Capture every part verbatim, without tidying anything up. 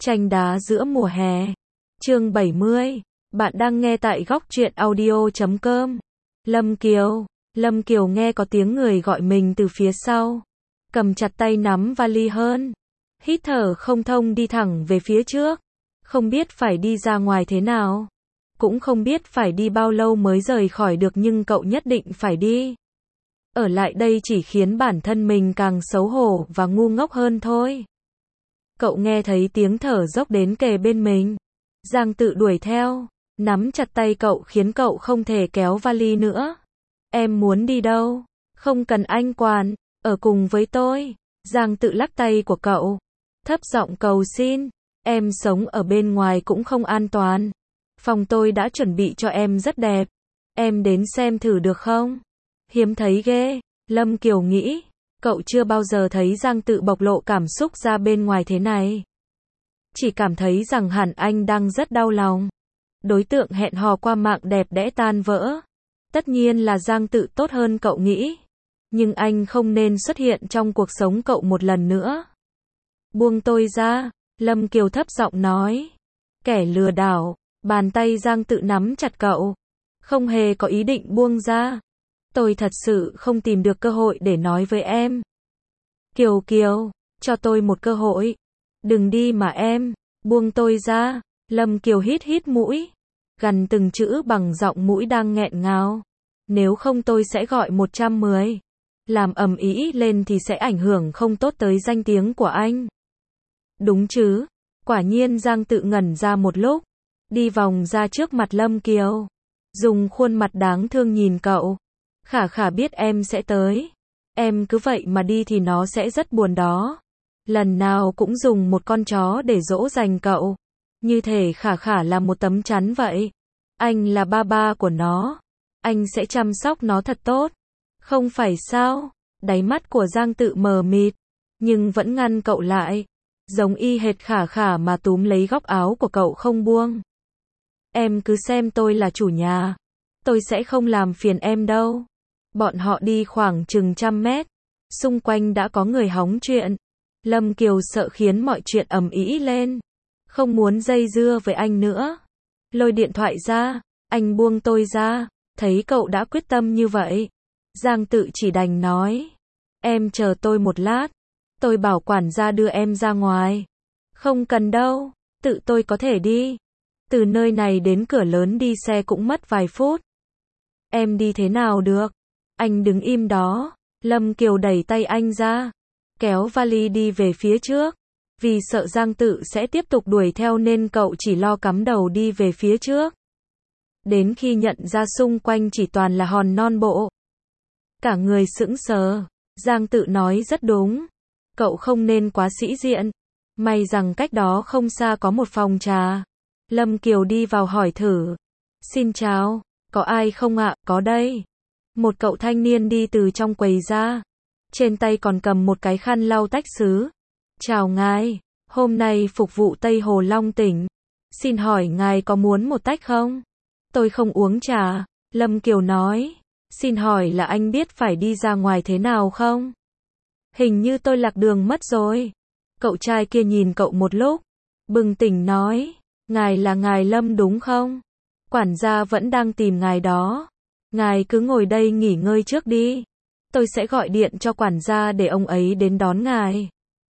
Tranh đá giữa mùa hè. Chương bảy mươi. Bạn đang nghe tại góc truyện audio chấm com. Lâm Kiều. Lâm Kiều nghe có tiếng người gọi mình từ phía sau. Cầm chặt tay nắm vali hơn. Hít thở không thông đi thẳng về phía trước. Không biết phải đi ra ngoài thế nào. Cũng không biết phải đi bao lâu mới rời khỏi được, nhưng cậu nhất định phải đi. Ở lại đây chỉ khiến bản thân mình càng xấu hổ và ngu ngốc hơn thôi. Cậu nghe thấy tiếng thở dốc đến kề bên mình. Giang Tự đuổi theo, nắm chặt tay cậu khiến cậu không thể kéo vali nữa. Em muốn đi đâu? Không cần anh quản, ở cùng với tôi. Giang Tự lắc tay của cậu, thấp giọng cầu xin. Em sống ở bên ngoài cũng không an toàn. Phòng tôi đã chuẩn bị cho em rất đẹp. Em đến xem thử được không? Hiếm thấy ghê, Lâm Kiều nghĩ. Cậu chưa bao giờ thấy Giang Tự bộc lộ cảm xúc ra bên ngoài thế này. Chỉ cảm thấy rằng hẳn anh đang rất đau lòng. Đối tượng hẹn hò qua mạng đẹp đẽ tan vỡ. Tất nhiên là Giang Tự tốt hơn cậu nghĩ. Nhưng anh không nên xuất hiện trong cuộc sống cậu một lần nữa. Buông tôi ra, Lâm Kiều thấp giọng nói. Kẻ lừa đảo. Bàn tay Giang Tự nắm chặt cậu. Không hề có ý định buông ra. Tôi thật sự không tìm được cơ hội để nói với em. Kiều Kiều, cho tôi một cơ hội. Đừng đi mà em, buông tôi ra. Lâm Kiều hít hít mũi, gằn từng chữ bằng giọng mũi đang nghẹn ngào. Nếu không tôi sẽ gọi một trăm mười. Làm ầm ĩ lên thì sẽ ảnh hưởng không tốt tới danh tiếng của anh. Đúng chứ? Quả nhiên Giang Tự ngẩn ra một lúc, đi vòng ra trước mặt Lâm Kiều, dùng khuôn mặt đáng thương nhìn cậu. Khả khả biết em sẽ tới. Em cứ vậy mà đi thì nó sẽ rất buồn đó. Lần nào cũng dùng một con chó để dỗ dành cậu. Như thể khả khả là một tấm chắn vậy. Anh là ba ba của nó. Anh sẽ chăm sóc nó thật tốt. Không phải sao? Đáy mắt của Giang Tự mờ mịt, nhưng vẫn ngăn cậu lại. Giống y hệt khả khả mà túm lấy góc áo của cậu không buông. Em cứ xem tôi là chủ nhà. Tôi sẽ không làm phiền em đâu. Bọn họ đi khoảng chừng trăm mét. Xung quanh đã có người hóng chuyện. Lâm Kiều sợ khiến mọi chuyện ầm ĩ lên. Không muốn dây dưa với anh nữa. Lôi điện thoại ra. Anh buông tôi ra. Thấy cậu đã quyết tâm như vậy, Giang Tự chỉ đành nói. Em chờ tôi một lát. Tôi bảo quản gia đưa em ra ngoài. Không cần đâu. Tự tôi có thể đi. Từ nơi này đến cửa lớn đi xe cũng mất vài phút. Em đi thế nào được? Anh đứng im đó. Lâm Kiều đẩy tay anh ra, kéo vali đi về phía trước. Vì sợ Giang Tự sẽ tiếp tục đuổi theo nên cậu chỉ lo cắm đầu đi về phía trước. Đến khi nhận ra xung quanh chỉ toàn là hòn non bộ, cả người sững sờ. Giang Tự nói rất đúng. Cậu không nên quá sĩ diện. May rằng cách đó không xa có một phòng trà. Lâm Kiều đi vào hỏi thử. Xin chào, có ai không ạ? Có đây. Một cậu thanh niên đi từ trong quầy ra. Trên tay còn cầm một cái khăn lau tách sứ. Chào ngài, hôm nay phục vụ Tây Hồ Long tỉnh. Xin hỏi ngài có muốn một tách không? Tôi không uống trà, Lâm Kiều nói. Xin hỏi là anh biết phải đi ra ngoài thế nào không? Hình như tôi lạc đường mất rồi. Cậu trai kia nhìn cậu một lúc, bừng tỉnh nói. Ngài là ngài Lâm đúng không? Quản gia vẫn đang tìm ngài đó. Ngài cứ ngồi đây nghỉ ngơi trước đi. Tôi sẽ gọi điện cho quản gia để ông ấy đến đón ngài.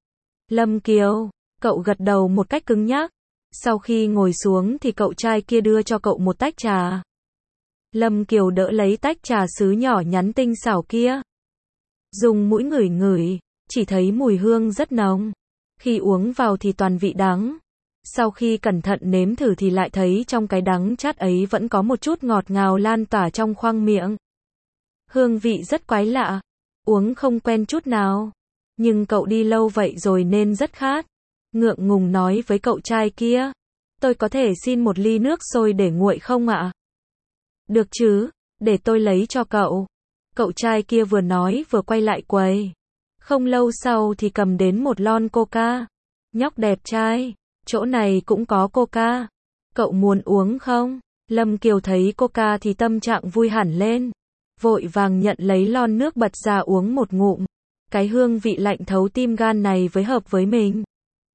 Lâm Kiều, cậu gật đầu một cách cứng nhắc. Sau khi ngồi xuống thì cậu trai kia đưa cho cậu một tách trà. Lâm Kiều đỡ lấy tách trà sứ nhỏ nhắn tinh xảo kia. Dùng mũi ngửi ngửi, chỉ thấy mùi hương rất nồng. Khi uống vào thì toàn vị đắng. Sau khi cẩn thận nếm thử thì lại thấy trong cái đắng chát ấy vẫn có một chút ngọt ngào lan tỏa trong khoang miệng. Hương vị rất quái lạ. Uống không quen chút nào. Nhưng cậu đi lâu vậy rồi nên rất khát. Ngượng ngùng nói với cậu trai kia. Tôi có thể xin một ly nước sôi để nguội không ạ? Được chứ, để tôi lấy cho cậu. Cậu trai kia vừa nói vừa quay lại quầy. Không lâu sau thì cầm đến một lon coca. Nhóc đẹp trai, chỗ này cũng có coca. Cậu muốn uống không? Lâm Kiều thấy coca thì tâm trạng vui hẳn lên. Vội vàng nhận lấy lon nước bật ra uống một ngụm. Cái hương vị lạnh thấu tim gan này với hợp với mình.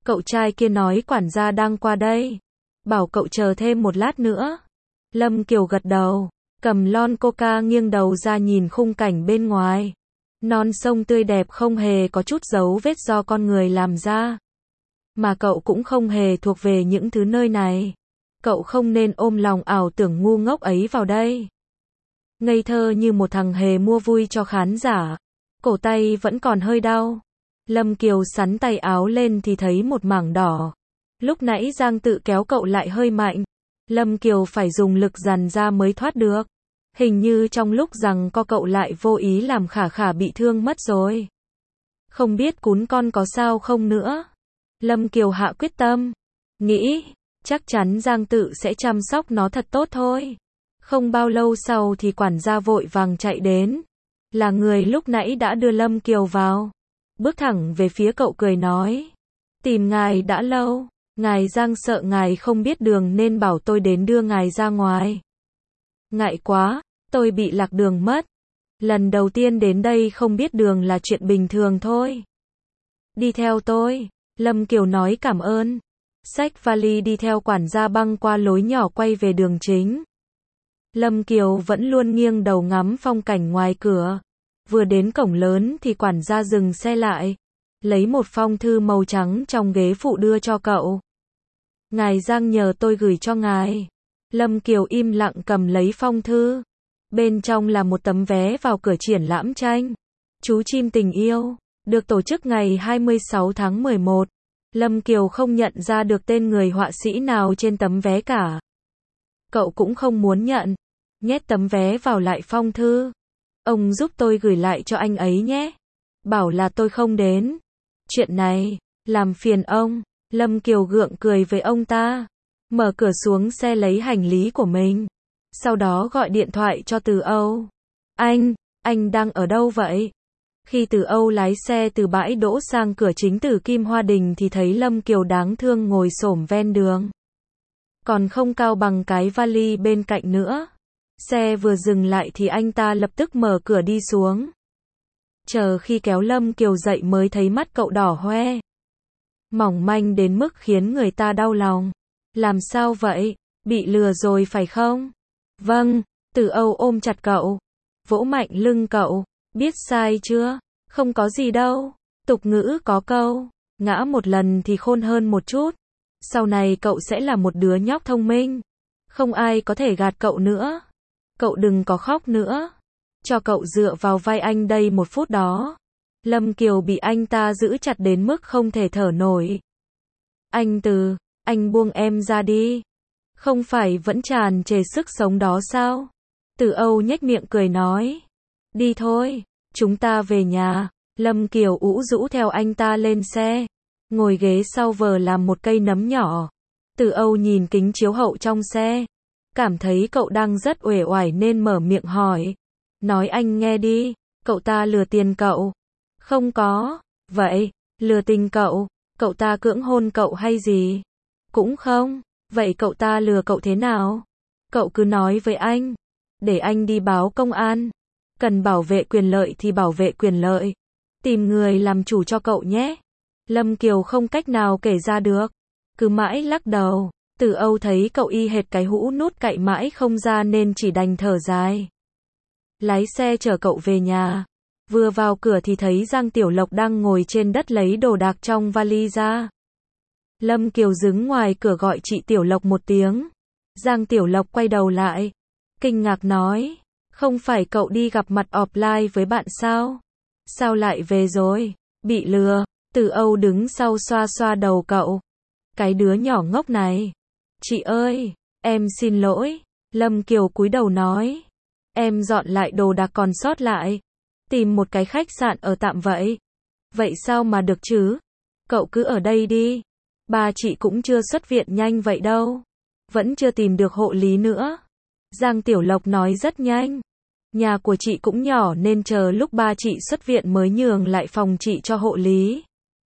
Cậu trai kia nói quản gia đang qua đây. Bảo cậu chờ thêm một lát nữa. Lâm Kiều gật đầu, cầm lon coca nghiêng đầu ra nhìn khung cảnh bên ngoài. Non sông tươi đẹp không hề có chút dấu vết do con người làm ra. Mà cậu cũng không hề thuộc về những thứ nơi này. Cậu không nên ôm lòng ảo tưởng ngu ngốc ấy vào đây. Ngây thơ như một thằng hề mua vui cho khán giả. Cổ tay vẫn còn hơi đau. Lâm Kiều sắn tay áo lên thì thấy một mảng đỏ. Lúc nãy Giang Tự kéo cậu lại hơi mạnh. Lâm Kiều phải dùng lực dằn ra mới thoát được. Hình như trong lúc rằng co cậu lại vô ý làm Khả Khả bị thương mất rồi. Không biết cún con có sao không nữa. Lâm Kiều hạ quyết tâm. Nghĩ, chắc chắn Giang Tự sẽ chăm sóc nó thật tốt thôi. Không bao lâu sau thì quản gia vội vàng chạy đến. Là người lúc nãy đã đưa Lâm Kiều vào. Bước thẳng về phía cậu cười nói. Tìm ngài đã lâu. Ngài Giang sợ ngài không biết đường nên bảo tôi đến đưa ngài ra ngoài. Ngại quá, tôi bị lạc đường mất. Lần đầu tiên đến đây không biết đường là chuyện bình thường thôi. Đi theo tôi. Lâm Kiều nói cảm ơn. Xách vali đi theo quản gia băng qua lối nhỏ quay về đường chính. Lâm Kiều vẫn luôn nghiêng đầu ngắm phong cảnh ngoài cửa. Vừa đến cổng lớn thì quản gia dừng xe lại. Lấy một phong thư màu trắng trong ghế phụ đưa cho cậu. Ngài Giang nhờ tôi gửi cho ngài. Lâm Kiều im lặng cầm lấy phong thư. Bên trong là một tấm vé vào cửa triển lãm tranh. Chú chim tình yêu. Được tổ chức ngày hai mươi sáu tháng mười một. Lâm Kiều không nhận ra được tên người họa sĩ nào trên tấm vé cả. Cậu cũng không muốn nhận. Nhét tấm vé vào lại phong thư. Ông giúp tôi gửi lại cho anh ấy nhé. Bảo là tôi không đến. Chuyện này, làm phiền ông. Lâm Kiều gượng cười với ông ta. Mở cửa xuống xe lấy hành lý của mình. Sau đó gọi điện thoại cho Từ Âu. Anh, anh đang ở đâu vậy? Khi Từ Âu lái xe từ bãi đỗ sang cửa chính Tử Kim Hoa Đình thì thấy Lâm Kiều đáng thương ngồi xổm ven đường. Còn không cao bằng cái vali bên cạnh nữa. Xe vừa dừng lại thì anh ta lập tức mở cửa đi xuống. Chờ khi kéo Lâm Kiều dậy mới thấy mắt cậu đỏ hoe. Mỏng manh đến mức khiến người ta đau lòng. Làm sao vậy? Bị lừa rồi phải không? Vâng, Từ Âu ôm chặt cậu. Vỗ mạnh lưng cậu. Biết sai chưa? Không có gì đâu. Tục ngữ có câu. Ngã một lần thì khôn hơn một chút. Sau này cậu sẽ là một đứa nhóc thông minh. Không ai có thể gạt cậu nữa. Cậu đừng có khóc nữa. Cho cậu dựa vào vai anh đây một phút đó. Lâm Kiều bị anh ta giữ chặt đến mức không thể thở nổi. Anh Từ, anh buông em ra đi. Không phải vẫn tràn trề sức sống đó sao? Từ Âu nhếch miệng cười nói. Đi thôi, chúng ta về nhà. Lâm Kiều ủ rũ theo anh ta lên xe. Ngồi ghế sau vờ làm một cây nấm nhỏ. Từ Âu nhìn kính chiếu hậu trong xe. Cảm thấy cậu đang rất uể oải nên mở miệng hỏi. Nói anh nghe đi, cậu ta lừa tiền cậu. Không có. Vậy, lừa tình cậu, cậu ta cưỡng hôn cậu hay gì? Cũng không. Vậy cậu ta lừa cậu thế nào? Cậu cứ nói với anh. Để anh đi báo công an. Cần bảo vệ quyền lợi thì bảo vệ quyền lợi. Tìm người làm chủ cho cậu nhé. Lâm Kiều không cách nào kể ra được. Cứ mãi lắc đầu. Từ Âu thấy cậu y hệt cái hũ nút cạy mãi không ra nên chỉ đành thở dài. Lái xe chở cậu về nhà. Vừa vào cửa thì thấy Giang Tiểu Lộc đang ngồi trên đất lấy đồ đạc trong vali ra. Lâm Kiều đứng ngoài cửa gọi chị Tiểu Lộc một tiếng. Giang Tiểu Lộc quay đầu lại. Kinh ngạc nói. Không phải cậu đi gặp mặt offline với bạn sao? Sao lại về rồi? Bị lừa. Từ Âu đứng sau xoa xoa đầu cậu. Cái đứa nhỏ ngốc này. Chị ơi, em xin lỗi. Lâm Kiều cúi đầu nói. Em dọn lại đồ đạc còn sót lại. Tìm một cái khách sạn ở tạm vậy. Vậy sao mà được chứ? Cậu cứ ở đây đi. Ba chị cũng chưa xuất viện nhanh vậy đâu. Vẫn chưa tìm được hộ lý nữa. Giang Tiểu Lộc nói rất nhanh. Nhà của chị cũng nhỏ nên chờ lúc ba chị xuất viện mới nhường lại phòng chị cho hộ lý.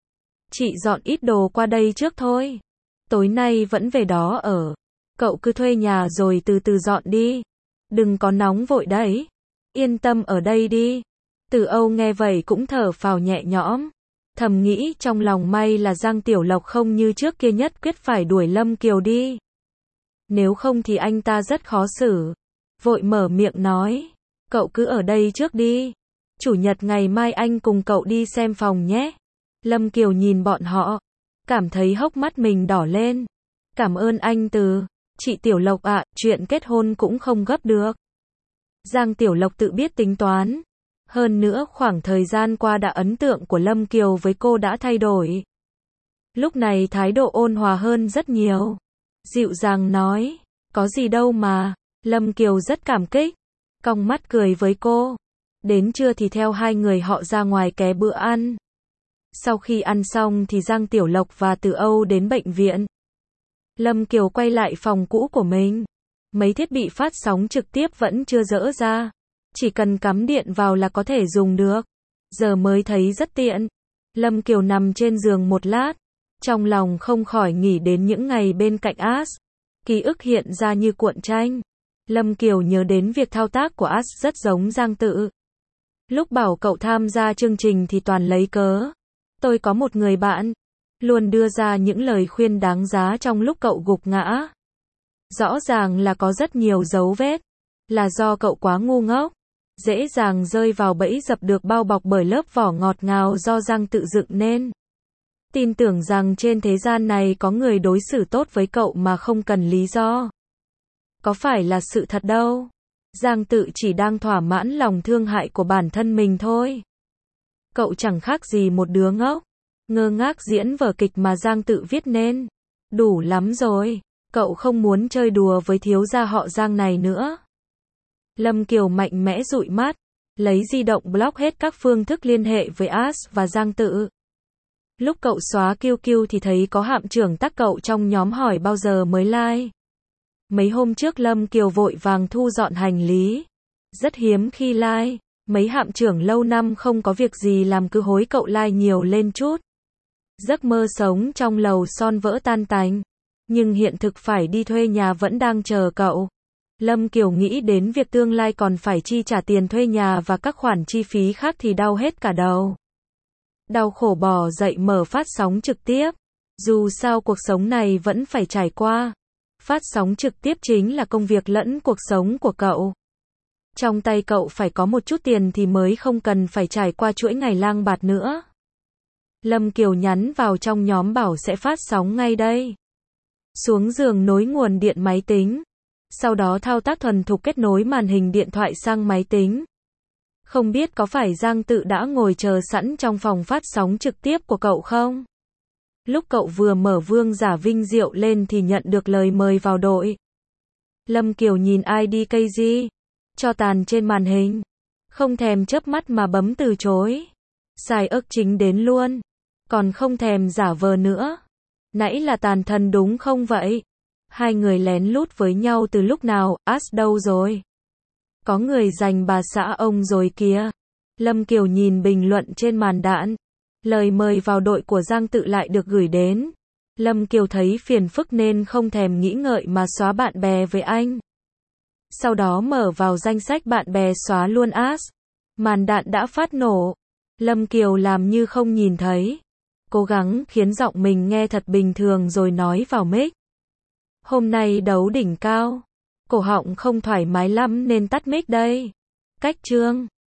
Chị dọn ít đồ qua đây trước thôi. Tối nay vẫn về đó ở. Cậu cứ thuê nhà rồi từ từ dọn đi. Đừng có nóng vội đấy. Yên tâm ở đây đi. Từ Âu nghe vậy cũng thở phào nhẹ nhõm. Thầm nghĩ trong lòng may là Giang Tiểu Lộc không như trước kia nhất quyết phải đuổi Lâm Kiều đi. Nếu không thì anh ta rất khó xử. Vội mở miệng nói, cậu cứ ở đây trước đi. Chủ nhật ngày mai anh cùng cậu đi xem phòng nhé. Lâm Kiều nhìn bọn họ, cảm thấy hốc mắt mình đỏ lên. Cảm ơn anh Từ. Chị Tiểu Lộc ạ, chuyện kết hôn cũng không gấp được. Giang Tiểu Lộc tự biết tính toán. Hơn nữa khoảng thời gian qua đã ấn tượng của Lâm Kiều với cô đã thay đổi. Lúc này thái độ ôn hòa hơn rất nhiều. Dịu dàng nói, có gì đâu mà. Lâm Kiều rất cảm kích, cong mắt cười với cô. Đến trưa thì theo hai người họ ra ngoài ké bữa ăn. Sau khi ăn xong thì Giang Tiểu Lộc và Từ Âu đến bệnh viện. Lâm Kiều quay lại phòng cũ của mình. Mấy thiết bị phát sóng trực tiếp vẫn chưa dỡ ra. Chỉ cần cắm điện vào là có thể dùng được. Giờ mới thấy rất tiện. Lâm Kiều nằm trên giường một lát. Trong lòng không khỏi nghĩ đến những ngày bên cạnh As. Ký ức hiện ra như cuộn tranh. Lâm Kiều nhớ đến việc thao tác của As rất giống Giang Tự. Lúc bảo cậu tham gia chương trình thì toàn lấy cớ. Tôi có một người bạn. Luôn đưa ra những lời khuyên đáng giá trong lúc cậu gục ngã. Rõ ràng là có rất nhiều dấu vết. Là do cậu quá ngu ngốc. Dễ dàng rơi vào bẫy dập được bao bọc bởi lớp vỏ ngọt ngào do Giang Tự dựng nên. Tin tưởng rằng trên thế gian này có người đối xử tốt với cậu mà không cần lý do. Có phải là sự thật đâu. Giang Tự chỉ đang thỏa mãn lòng thương hại của bản thân mình thôi. Cậu chẳng khác gì một đứa ngốc. Ngơ ngác diễn vở kịch mà Giang Tự viết nên. Đủ lắm rồi. Cậu không muốn chơi đùa với thiếu gia họ Giang này nữa. Lâm Kiều mạnh mẽ dụi mắt. Lấy di động block hết các phương thức liên hệ với As và Giang Tự. Lúc cậu xóa Q Q thì thấy có hạm trưởng tag cậu trong nhóm hỏi bao giờ mới like. Mấy hôm trước Lâm Kiều vội vàng thu dọn hành lý. Rất hiếm khi like. Mấy hạm trưởng lâu năm không có việc gì làm cứ hối cậu like nhiều lên chút. Giấc mơ sống trong lầu son vỡ tan tành. Nhưng hiện thực phải đi thuê nhà vẫn đang chờ cậu. Lâm Kiều nghĩ đến việc tương lai còn phải chi trả tiền thuê nhà và các khoản chi phí khác thì đau hết cả đầu. Đau khổ bò dậy mở phát sóng trực tiếp. Dù sao cuộc sống này vẫn phải trải qua. Phát sóng trực tiếp chính là công việc lẫn cuộc sống của cậu. Trong tay cậu phải có một chút tiền thì mới không cần phải trải qua chuỗi ngày lang bạt nữa. Lâm Kiều nhắn vào trong nhóm bảo sẽ phát sóng ngay đây. Xuống giường nối nguồn điện máy tính. Sau đó thao tác thuần thục kết nối màn hình điện thoại sang máy tính. Không biết có phải Giang Tự đã ngồi chờ sẵn trong phòng phát sóng trực tiếp của cậu không? Lúc cậu vừa mở Vương Giả Vinh Diệu lên thì nhận được lời mời vào đội. Lâm Kiều nhìn i đê ca giê. Cho tàn trên màn hình. Không thèm chớp mắt mà bấm từ chối. Xài ức chính đến luôn. Còn không thèm giả vờ nữa. Nãy là tàn thần đúng không vậy? Hai người lén lút với nhau từ lúc nào, As đâu rồi? Có người giành bà xã ông rồi kìa. Lâm Kiều nhìn bình luận trên màn đạn. Lời mời vào đội của Giang Tự lại được gửi đến. Lâm Kiều thấy phiền phức nên không thèm nghĩ ngợi mà xóa bạn bè với anh. Sau đó mở vào danh sách bạn bè xóa luôn As. Màn đạn đã phát nổ. Lâm Kiều làm như không nhìn thấy. Cố gắng khiến giọng mình nghe thật bình thường rồi nói vào mic. Hôm nay đấu đỉnh cao. Cổ họng không thoải mái lắm nên tắt mic đây. Cách chương.